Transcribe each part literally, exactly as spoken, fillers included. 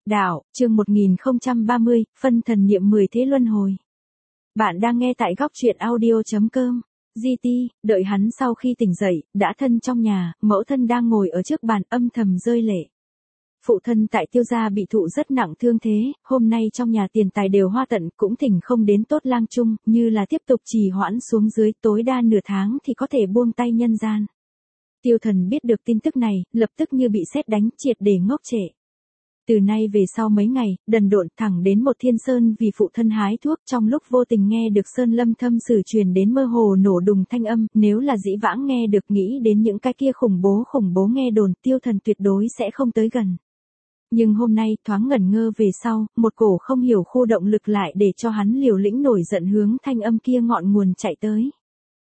Đạo, chương một nghìn không trăm ba mươi, phân thần niệm mười thế luân hồi. Bạn đang nghe tại góc truyện audio chấm com. giê tê, đợi hắn sau khi tỉnh dậy, đã thân trong nhà, mẫu thân đang ngồi ở trước bàn âm thầm rơi lệ. Phụ thân tại Tiêu gia bị thụ rất nặng thương thế, hôm nay trong nhà tiền tài đều hoa tận, cũng thỉnh không đến tốt lang chung, như là tiếp tục trì hoãn xuống dưới tối đa nửa tháng thì có thể buông tay nhân gian. Tiêu Thần biết được tin tức này, lập tức như bị sét đánh, triệt để ngốc trệ. Từ nay về sau mấy ngày, đần độn thẳng đến một thiên sơn vì phụ thân hái thuốc, trong lúc vô tình nghe được sơn lâm thâm sử truyền đến mơ hồ nổ đùng thanh âm, nếu là dĩ vãng nghe được nghĩ đến những cái kia khủng bố khủng bố nghe đồn, Tiêu Thần tuyệt đối sẽ không tới gần. Nhưng hôm nay, thoáng ngẩn ngơ về sau, một cổ không hiểu khu động lực lại để cho hắn liều lĩnh nổi giận hướng thanh âm kia ngọn nguồn chạy tới.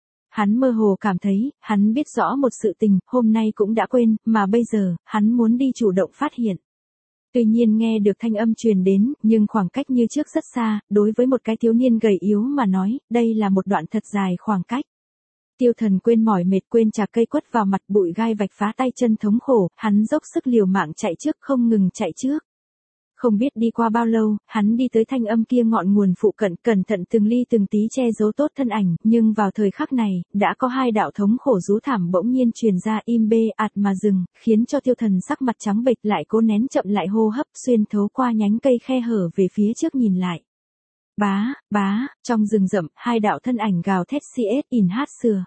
Hắn mơ hồ cảm thấy, hắn biết rõ một sự tình, hôm nay cũng đã quên, mà bây giờ, hắn muốn đi chủ động phát hiện. Tuy nhiên nghe được thanh âm truyền đến, nhưng khoảng cách như trước rất xa, đối với một cái thiếu niên gầy yếu mà nói, đây là một đoạn thật dài khoảng cách. Tiêu Thần quên mỏi mệt, quên trà cây quất vào mặt, bụi gai vạch phá tay chân thống khổ, hắn dốc sức liều mạng chạy trước, không ngừng chạy trước. Không biết đi qua bao lâu, hắn đi tới thanh âm kia ngọn nguồn phụ cận, cẩn thận từng ly từng tí che giấu tốt thân ảnh, nhưng vào thời khắc này, đã có hai đạo thống khổ rú thảm bỗng nhiên truyền ra, im bê ạt mà dừng, khiến cho Tiêu Thần sắc mặt trắng bệch, lại cố nén chậm lại hô hấp, xuyên thấu qua nhánh cây khe hở về phía trước nhìn lại. Bá, bá, trong rừng rậm, hai đạo thân ảnh gào thét cs in hát sừa.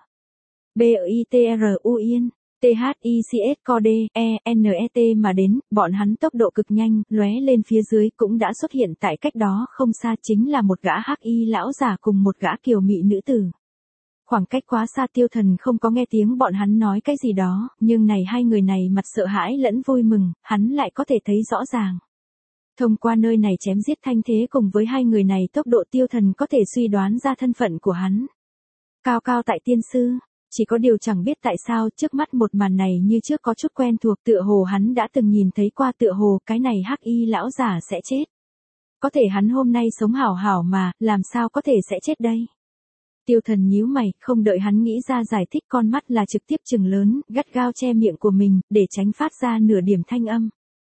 B I T R U yên. T H I C S co D, E, N E T mà đến, bọn hắn tốc độ cực nhanh, lóe lên phía dưới cũng đã xuất hiện tại cách đó không xa, chính là một gã hắc y lão giả cùng một gã kiều mị nữ tử. Khoảng cách quá xa, Tiêu Thần không có nghe tiếng bọn hắn nói cái gì đó, nhưng này hai người này mặt sợ hãi lẫn vui mừng, hắn lại có thể thấy rõ ràng. Thông qua nơi này chém giết thanh thế cùng với hai người này tốc độ, Tiêu Thần có thể suy đoán ra thân phận của hắn. Cao cao tại tiên sư. Chỉ có điều chẳng biết tại sao trước mắt một màn này như trước có chút quen thuộc, tựa hồ hắn đã từng nhìn thấy qua, tựa hồ cái này hắc y lão giả sẽ chết. Có thể hắn hôm nay sống hảo hảo mà, làm sao có thể sẽ chết đây? Tiêu Thần nhíu mày, không đợi hắn nghĩ ra giải thích, con mắt là trực tiếp trừng lớn, gắt gao che miệng của mình, để tránh phát ra nửa điểm thanh âm.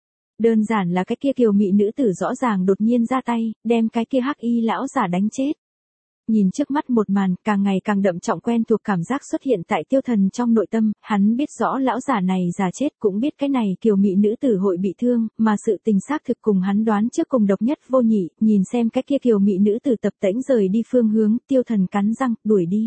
Đơn giản là cái kia kiều mị nữ tử rõ ràng đột nhiên ra tay, đem cái kia hắc y lão giả đánh chết. Nhìn trước mắt một màn, càng ngày càng đậm trọng quen thuộc cảm giác xuất hiện tại Tiêu Thần trong nội tâm, hắn biết rõ lão giả này già chết, cũng biết cái này kiều mị nữ tử hội bị thương, mà sự tình xác thực cùng hắn đoán trước cùng độc nhất vô nhị, nhìn xem cái kia kiều mị nữ tử tập tễnh rời đi phương hướng, Tiêu Thần cắn răng, đuổi đi.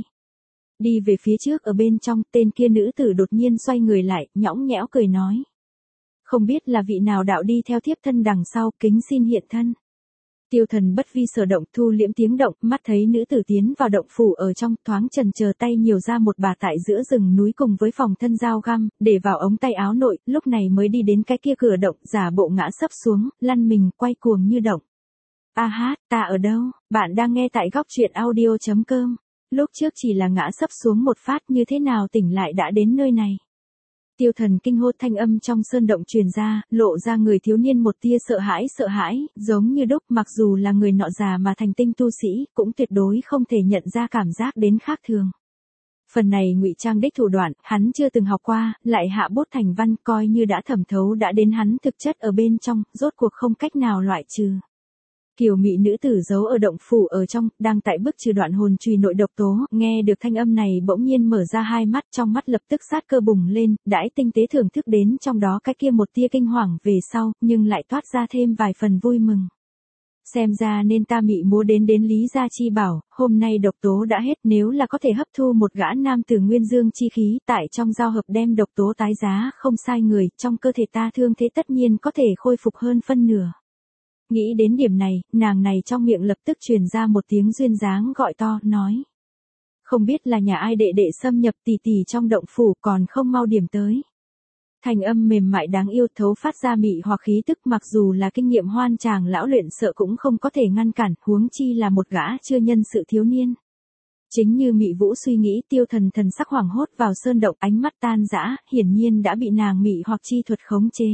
Đi về phía trước, ở bên trong, tên kia nữ tử đột nhiên xoay người lại, nhõng nhẽo cười nói. Không biết là vị nào đạo đi theo thiếp thân đằng sau, kính xin hiện thân. Tiêu Thần bất vi sở động, thu liễm tiếng động, mắt thấy nữ tử tiến vào động phủ ở trong, thoáng chần chờ tay nhiều ra một bà tại giữa rừng núi cùng với phòng thân dao găm, để vào ống tay áo nội, lúc này mới đi đến cái kia cửa động, giả bộ ngã sấp xuống, lăn mình, quay cuồng như động. A hát, ta ở đâu? Bạn đang nghe tại góc truyện audio chấm com. Lúc trước chỉ là ngã sấp xuống một phát, như thế nào tỉnh lại đã đến nơi này? Tiêu Thần kinh hô, thanh âm trong sơn động truyền ra, lộ ra người thiếu niên một tia sợ hãi sợ hãi, giống như đúc, mặc dù là người nọ già mà thành tinh tu sĩ, cũng tuyệt đối không thể nhận ra cảm giác đến khác thường. Phần này ngụy trang đích thủ đoạn, hắn chưa từng học qua, lại hạ bút thành văn, coi như đã thẩm thấu đã đến hắn thực chất ở bên trong, rốt cuộc không cách nào loại trừ. Kiều mị nữ tử giấu ở động phủ ở trong, đang tại bức trừ đoạn hồn trùy nội độc tố, nghe được thanh âm này bỗng nhiên mở ra hai mắt, trong mắt lập tức sát cơ bùng lên, đãi tinh tế thưởng thức đến trong đó cái kia một tia kinh hoàng về sau, nhưng lại toát ra thêm vài phần vui mừng. Xem ra nên ta mị múa đến đến Lý Gia chi bảo, hôm nay độc tố đã hết, nếu là có thể hấp thu một gã nam tử nguyên dương chi khí, tại trong giao hợp đem độc tố tái giá không sai người, trong cơ thể ta thương thế tất nhiên có thể khôi phục hơn phân nửa. Nghĩ đến điểm này, nàng này trong miệng lập tức truyền ra một tiếng duyên dáng gọi to, nói. Không biết là nhà ai đệ đệ xâm nhập tỉ tỉ trong động phủ, còn không mau điểm tới. Thành âm mềm mại đáng yêu thấu phát ra mị hoặc khí tức, mặc dù là kinh nghiệm hoan tràng lão luyện sợ cũng không có thể ngăn cản, huống chi là một gã chưa nhân sự thiếu niên. Chính như mị vũ suy nghĩ, Tiêu Thần thần sắc hoảng hốt vào sơn động, ánh mắt tan rã, hiển nhiên đã bị nàng mị hoặc chi thuật khống chế.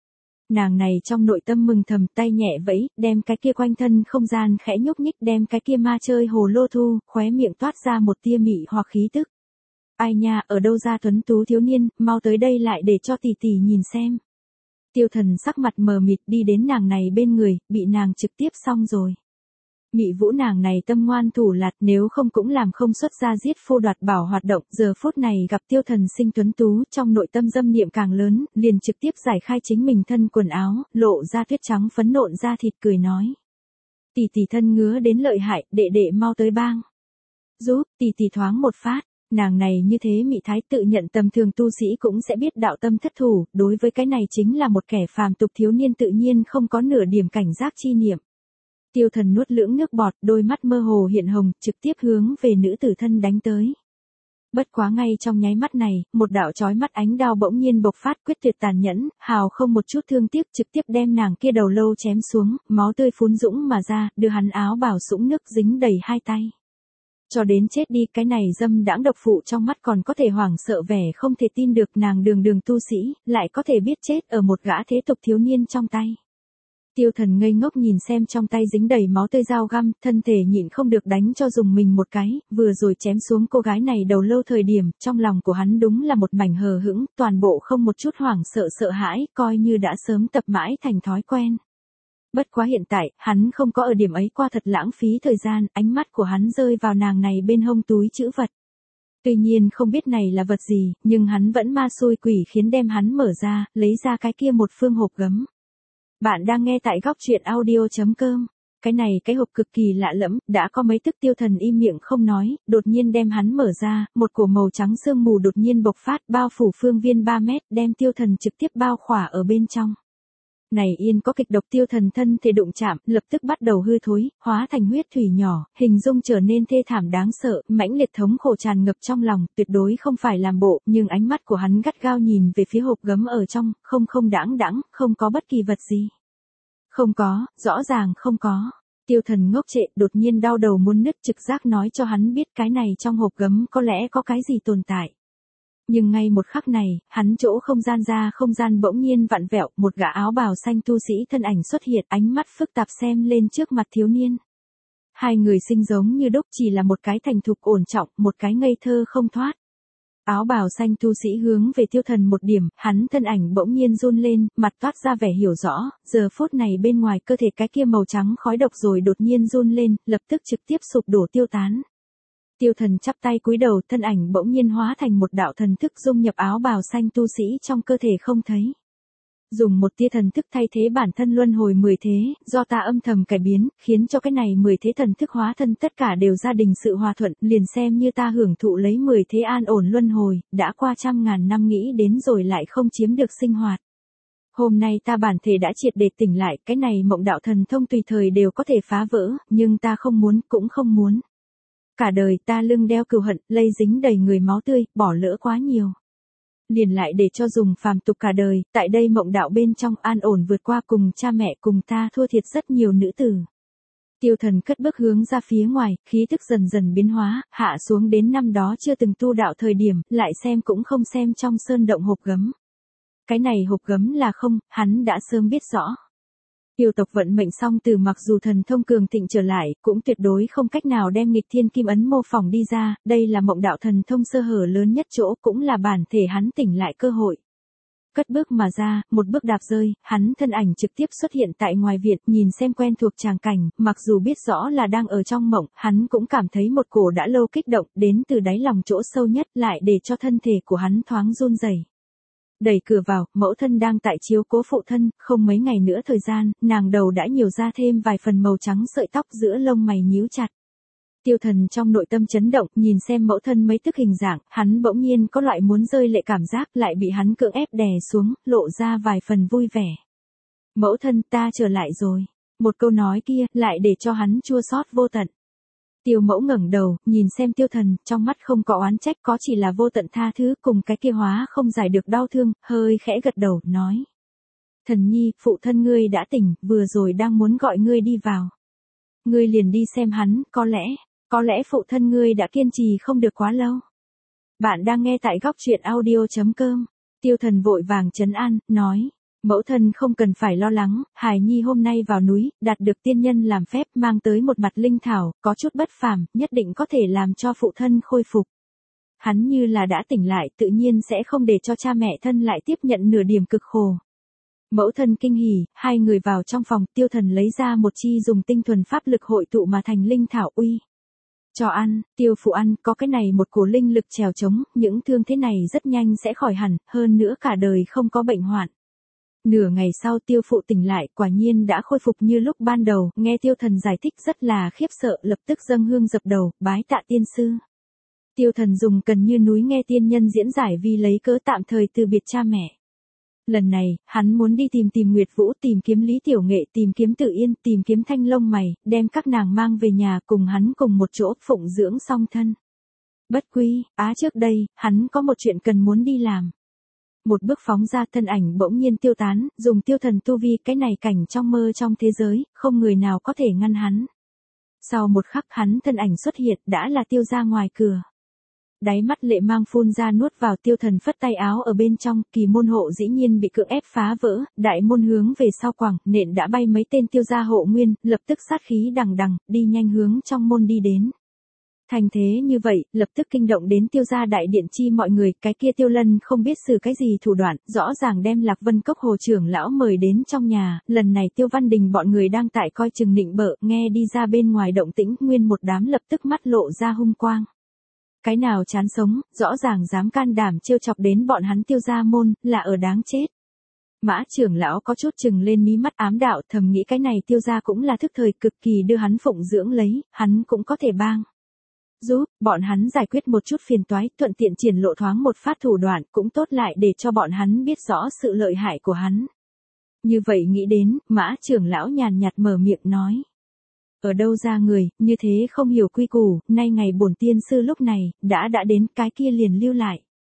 Nàng này trong nội tâm mừng thầm, tay nhẹ vẫy, đem cái kia quanh thân không gian khẽ nhúc nhích, đem cái kia ma chơi hồ lô thu, khóe miệng toát ra một tia mị hoặc khí tức. Ai nha, ở đâu ra tuấn tú thiếu niên, mau tới đây lại để cho tỷ tỷ nhìn xem. Tiêu Thần sắc mặt mờ mịt đi đến nàng này bên người, bị nàng trực tiếp xong rồi. Mị Vũ nàng này tâm ngoan thủ lạt, nếu không cũng làm không xuất ra giết phô đoạt bảo hoạt động, giờ phút này gặp Tiêu Thần sinh tuấn tú, trong nội tâm dâm niệm càng lớn, liền trực tiếp giải khai chính mình thân quần áo, lộ ra tuyết trắng phấn nộn da thịt cười nói. Tỷ tỷ thân ngứa đến lợi hại, đệ đệ mau tới bang. Giúp, tỷ tỷ thoáng một phát. Nàng này như thế mị thái tự nhận tầm thường tu sĩ cũng sẽ biết đạo tâm thất thủ, đối với cái này chính là một kẻ phàm tục thiếu niên tự nhiên không có nửa điểm cảnh giác chi niệm. Tiêu Thần nuốt lưỡng nước bọt, đôi mắt mơ hồ hiện hồng, trực tiếp hướng về nữ tử thân đánh tới. Bất quá ngay trong nháy mắt này, một đạo chói mắt ánh đao bỗng nhiên bộc phát quyết tuyệt tàn nhẫn, hào không một chút thương tiếc trực tiếp đem nàng kia đầu lâu chém xuống, máu tươi phún dũng mà ra, đưa hắn áo bào sũng nước dính đầy hai tay. Cho đến chết đi, cái này dâm đãng độc phụ trong mắt còn có thể hoảng sợ vẻ không thể tin được nàng đường đường tu sĩ, lại có thể biết chết ở một gã thế tục thiếu niên trong tay. Tiêu Thần ngây ngốc nhìn xem trong tay dính đầy máu tươi dao găm, thân thể nhịn không được đánh cho dùng mình một cái, vừa rồi chém xuống cô gái này đầu lâu thời điểm, trong lòng của hắn đúng là một mảnh hờ hững, toàn bộ không một chút hoảng sợ sợ hãi, coi như đã sớm tập mãi thành thói quen. Bất quá hiện tại, hắn không có ở điểm ấy qua thật lãng phí thời gian, ánh mắt của hắn rơi vào nàng này bên hông túi trữ vật. Tuy nhiên không biết này là vật gì, nhưng hắn vẫn ma xui quỷ khiến đem hắn mở ra, lấy ra cái kia một phương hộp gấm. Bạn đang nghe tại góc truyện audio chấm com. Cái này cái hộp cực kỳ lạ lẫm, đã có mấy tức Tiêu Thần im miệng không nói, đột nhiên đem hắn mở ra, một cổ màu trắng sương mù đột nhiên bộc phát bao phủ phương viên ba mét, đem Tiêu Thần trực tiếp bao khỏa ở bên trong. Này yên có kịch độc Tiêu Thần thân thể đụng chạm, lập tức bắt đầu hư thối, hóa thành huyết thủy nhỏ, hình dung trở nên thê thảm đáng sợ, mãnh liệt thống khổ tràn ngập trong lòng, tuyệt đối không phải làm bộ, nhưng ánh mắt của hắn gắt gao nhìn về phía hộp gấm ở trong, không không đãng đãng, không có bất kỳ vật gì. Không có, rõ ràng không có. Tiêu Thần ngốc trệ, đột nhiên đau đầu muốn nứt, trực giác nói cho hắn biết cái này trong hộp gấm có lẽ có cái gì tồn tại. Nhưng ngay một khắc này, hắn chỗ không gian ra không gian bỗng nhiên vặn vẹo, một gã áo bào xanh tu sĩ thân ảnh xuất hiện, ánh mắt phức tạp xem lên trước mặt thiếu niên. Hai người sinh giống như đúc, chỉ là một cái thành thục ổn trọng, một cái ngây thơ không thoát. Áo bào xanh tu sĩ hướng về Tiêu Thần một điểm, hắn thân ảnh bỗng nhiên run lên, mặt toát ra vẻ hiểu rõ, giờ phút này bên ngoài cơ thể cái kia màu trắng khói độc rồi đột nhiên run lên, lập tức trực tiếp sụp đổ tiêu tán. Tiêu Thần chắp tay cúi đầu, thân ảnh bỗng nhiên hóa thành một đạo thần thức dung nhập áo bào xanh tu sĩ trong cơ thể không thấy. Dùng một tia thần thức thay thế bản thân luân hồi mười thế, do ta âm thầm cải biến, khiến cho cái này mười thế thần thức hóa thân tất cả đều gia đình sự hòa thuận, liền xem như ta hưởng thụ lấy mười thế an ổn luân hồi, đã qua trăm ngàn năm nghĩ đến rồi lại không chiếm được sinh hoạt. Hôm nay ta bản thể đã triệt để tỉnh lại, cái này mộng đạo thần thông tùy thời đều có thể phá vỡ, nhưng ta không muốn, cũng không muốn. Cả đời ta lưng đeo cừu hận, lây dính đầy người máu tươi, bỏ lỡ quá nhiều. Liền lại để cho dùng phàm tục cả đời, tại đây mộng đạo bên trong an ổn vượt qua cùng cha mẹ cùng ta thua thiệt rất nhiều nữ tử. Tiêu Thần cất bước hướng ra phía ngoài, khí tức dần dần biến hóa, hạ xuống đến năm đó chưa từng tu đạo thời điểm, lại xem cũng không xem trong sơn động hộp gấm. Cái này hộp gấm là không, hắn đã sớm biết rõ. Yêu tộc vận mệnh song từ mặc dù thần thông cường thịnh trở lại, cũng tuyệt đối không cách nào đem nghịch thiên kim ấn mô phỏng đi ra, đây là mộng đạo thần thông sơ hở lớn nhất chỗ, cũng là bản thể hắn tỉnh lại cơ hội. Cất bước mà ra, một bước đạp rơi, hắn thân ảnh trực tiếp xuất hiện tại ngoài viện, nhìn xem quen thuộc tràng cảnh, mặc dù biết rõ là đang ở trong mộng, hắn cũng cảm thấy một cổ đã lâu kích động, đến từ đáy lòng chỗ sâu nhất, lại để cho thân thể của hắn thoáng run rẩy. Đẩy cửa vào, mẫu thân đang tại chiếu cố phụ thân, không mấy ngày nữa thời gian, nàng đầu đã nhiều ra thêm vài phần màu trắng sợi tóc giữa lông mày nhíu chặt. Tiêu Thần trong nội tâm chấn động, nhìn xem mẫu thân mấy tức hình dạng, hắn bỗng nhiên có loại muốn rơi lệ cảm giác, lại bị hắn cưỡng ép đè xuống, lộ ra vài phần vui vẻ. Mẫu thân, ta trở lại rồi. Một câu nói kia, lại để cho hắn chua xót vô tận. Tiêu Mẫu ngẩng đầu, nhìn xem Tiêu Thần, trong mắt không có oán trách, có chỉ là vô tận tha thứ cùng cái kia hóa không giải được đau thương, hơi khẽ gật đầu, nói. Thần nhi, phụ thân ngươi đã tỉnh, vừa rồi đang muốn gọi ngươi đi vào. Ngươi liền đi xem hắn, có lẽ, có lẽ phụ thân ngươi đã kiên trì không được quá lâu. Bạn đang nghe tại góc truyện audio chấm com. Tiêu Thần vội vàng trấn an, nói. Mẫu thân không cần phải lo lắng, hài nhi hôm nay vào núi, đạt được tiên nhân làm phép mang tới một mặt linh thảo, có chút bất phàm, nhất định có thể làm cho phụ thân khôi phục. Hắn như là đã tỉnh lại, tự nhiên sẽ không để cho cha mẹ thân lại tiếp nhận nửa điểm cực khổ. Mẫu thân kinh hỉ, hai người vào trong phòng, Tiêu Thần lấy ra một chi dùng tinh thuần pháp lực hội tụ mà thành linh thảo uy. Cho ăn, Tiêu phụ ăn, có cái này một cổ linh lực trèo chống, những thương thế này rất nhanh sẽ khỏi hẳn, hơn nữa cả đời không có bệnh hoạn. Nửa ngày sau Tiêu phụ tỉnh lại, quả nhiên đã khôi phục như lúc ban đầu, nghe Tiêu Thần giải thích rất là khiếp sợ, lập tức dâng hương dập đầu, bái tạ tiên sư. Tiêu Thần dùng cần như núi nghe tiên nhân diễn giải vì lấy cớ tạm thời từ biệt cha mẹ. Lần này, hắn muốn đi tìm tìm Nguyệt Vũ, tìm kiếm Lý Tiểu Nghệ, tìm kiếm Tự Yên, tìm kiếm Thanh Lông Mày, đem các nàng mang về nhà cùng hắn cùng một chỗ phụng dưỡng song thân. Bất quy, á trước đây, hắn có một chuyện cần muốn đi làm. Một bước phóng ra thân ảnh bỗng nhiên tiêu tán, dùng Tiêu Thần tu vi cái này cảnh trong mơ trong thế giới, không người nào có thể ngăn hắn. Sau một khắc hắn thân ảnh xuất hiện đã là Tiêu ra ngoài cửa. Đáy mắt lệ mang phun ra nuốt vào Tiêu Thần phất tay áo ở bên trong, kỳ môn hộ dĩ nhiên bị cưỡng ép phá vỡ, đại môn hướng về sau quẳng, nện đã bay mấy tên Tiêu gia hộ nguyên, lập tức sát khí đằng đằng, đi nhanh hướng trong môn đi đến. Thành thế như vậy, lập tức kinh động đến Tiêu gia đại điện chi mọi người, cái kia Tiêu Lân không biết xử cái gì thủ đoạn, rõ ràng đem Lạc Vân Cốc hồ trưởng lão mời đến trong nhà, lần này Tiêu Văn Đình bọn người đang tại coi chừng nịnh bợ, nghe đi ra bên ngoài động tĩnh, nguyên một đám lập tức mắt lộ ra hung quang. Cái nào chán sống, rõ ràng dám can đảm trêu chọc đến bọn hắn Tiêu gia môn, là ở đáng chết. Mã trưởng lão có chút chừng lên mí mắt ám đạo, thầm nghĩ cái này Tiêu gia cũng là thức thời cực kỳ đưa hắn phụng dưỡng lấy, hắn cũng có thể bang. Giúp, bọn hắn giải quyết một chút phiền toái, thuận tiện triển lộ thoáng một phát thủ đoạn, cũng tốt lại để cho bọn hắn biết rõ sự lợi hại của hắn. Như vậy nghĩ đến, Mã trưởng lão nhàn nhạt mở miệng nói. Ở đâu ra người, như thế không hiểu quy củ, nay ngày bổn tiên sư lúc này, đã đã đến, cái kia liền lưu lại.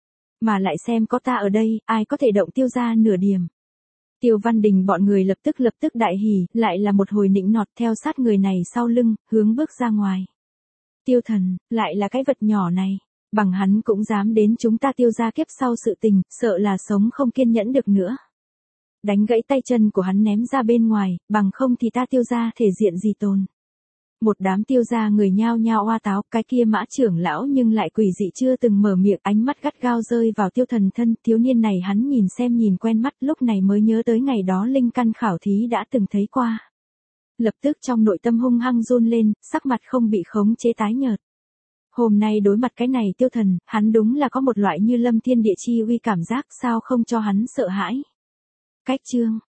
Mà lại xem có ta ở đây, ai có thể động Tiêu ra nửa điểm. Tiêu Văn Đình bọn người lập tức lập tức đại hỉ, lại là một hồi nịnh nọt theo sát người này sau lưng, hướng bước ra ngoài. Tiêu Thần, lại là cái vật nhỏ này, bằng hắn cũng dám đến chúng ta Tiêu ra kiếp sau sự tình, sợ là sống không kiên nhẫn được nữa. Đánh gãy tay chân của hắn ném ra bên ngoài, bằng không thì ta Tiêu ra thể diện gì tồn. Một đám Tiêu gia người nhao nhao oa táo, cái kia Mã trưởng lão nhưng lại quỷ dị chưa từng mở miệng, ánh mắt gắt gao rơi vào Tiêu Thần thân, thiếu niên này hắn nhìn xem nhìn quen mắt, lúc này mới nhớ tới ngày đó linh căn khảo thí đã từng thấy qua. Lập tức trong nội tâm hung hăng run lên, sắc mặt không bị khống chế tái nhợt. Hôm nay đối mặt cái này Tiêu Thần, hắn đúng là có một loại như lâm thiên địa chi uy cảm giác, sao không cho hắn sợ hãi. Cách chương